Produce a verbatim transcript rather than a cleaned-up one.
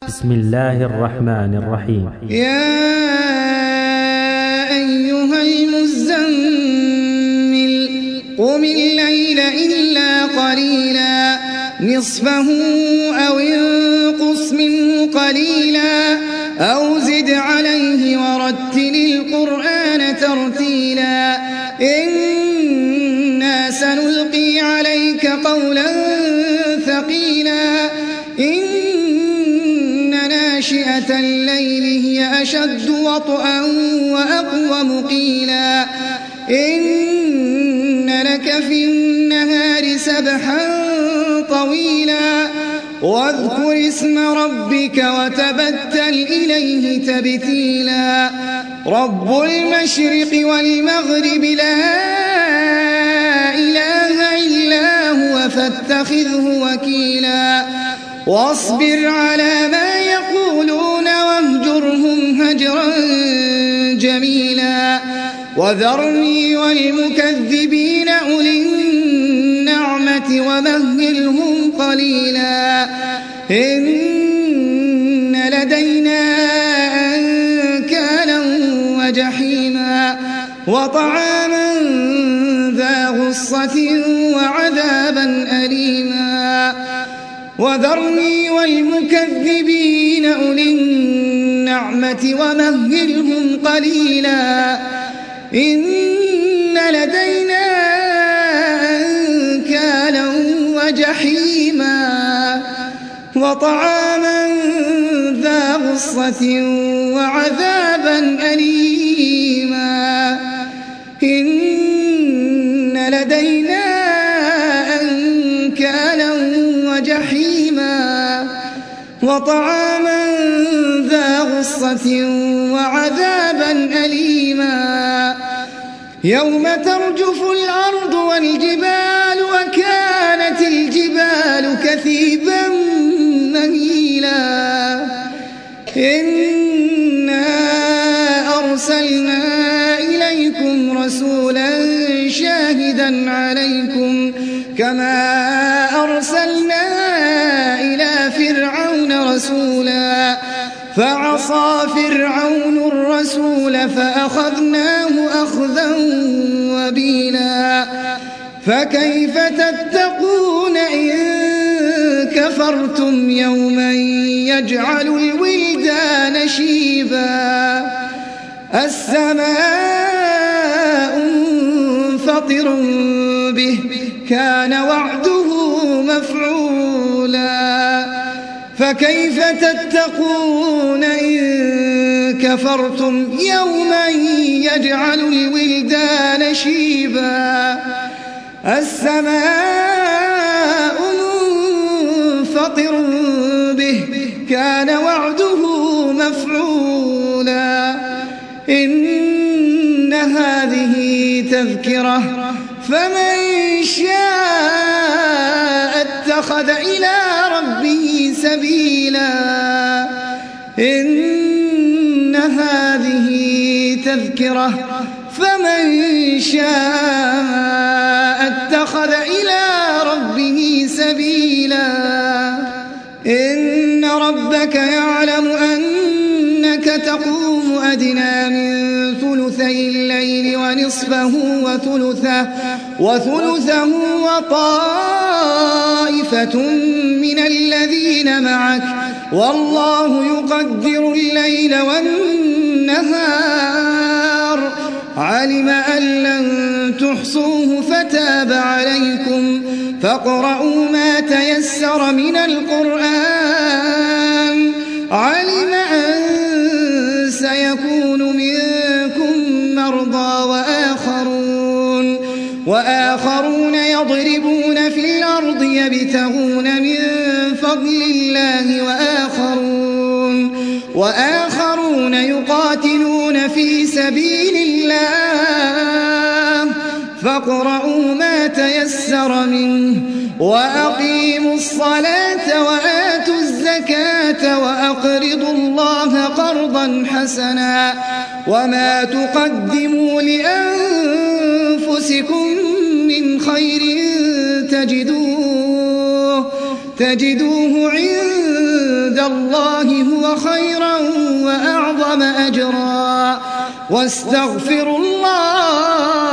بسم الله الرحمن الرحيم. يا أيها المزمل قم الليل إلا قليلا نصفه أو انقص منه قليلا أو زد عليه ورتل القرآن ترتيلا إنا سنلقي عليك قولا ثقيلا ناشئة الليل هي أشد وطئا وأقوم قيلا إن لك في النهار سبحا طويلا واذكر اسم ربك وتبتل إليه تبتيلا رب المشرق والمغرب لا إله إلا هو فاتخذه وكيلا واصبر على ما يقولون واهجرهم هجرا جميلا وذرني والمكذبين أولي النعمة ومهلهم قليلا إن لدينا أنكالا وجحيما وطعاما ذا غصة وعذابا أليما وذرني والمكذبين أولي النعمة ومهلهم قليلا إن لدينا أنكالا وجحيما وطعاما ذا غصة وعذابا أليما إن لدينا أنكالا وجحيما وطعاما ذا غصة وعذابا أليما يوم ترجف الأرض والجبال وكانت الجبال كثيبا مهيلا إنا أرسلنا إليكم رسولا شاهدا عليكم كما أرسلنا إلى فرعون رسولا فعصى فرعون الرسول فأخذناه أخذا وبيلا فكيف تتقون إن كفرتم يوما يجعل الولدان شيبا السماء منفطر به كان وعده مفعولا فكيف تتقون إن كفرتم يوما يجعل الولدان شيبا السماء منفطر به كان وعده مفعولا إن هذه تذكرة فمن شاء اتخذ إلى ربه سبيلا إن هذه تذكرة فمن شاء اتخذ إلى ربه سبيلا إن ربك يعلم أنك تقوم أدنى من ثلثي الليل ونصفه وثلثه, وثلثه وطائفة من الذين معك والله يقدر الليل والنهار علم أن لن تحصوه فتاب عليكم فاقرؤوا ما تيسر من القرآن علم أن سيكون منكم مرضى وآخرون, وآخرون يضربون في الأرض يبتغون من فضل الله وآخرون, وآخرون يقاتلون في سبيل الله فاقرؤوا ما تيسر منه وأقيموا الصلاة وآتوا الزكاة وأقرضوا الله قرضا حسنا وما تقدموا لأنفسكم من خير تجدوه, تجدوه عند عند الله هو خيرا وأعظم أجرا واستغفروا الله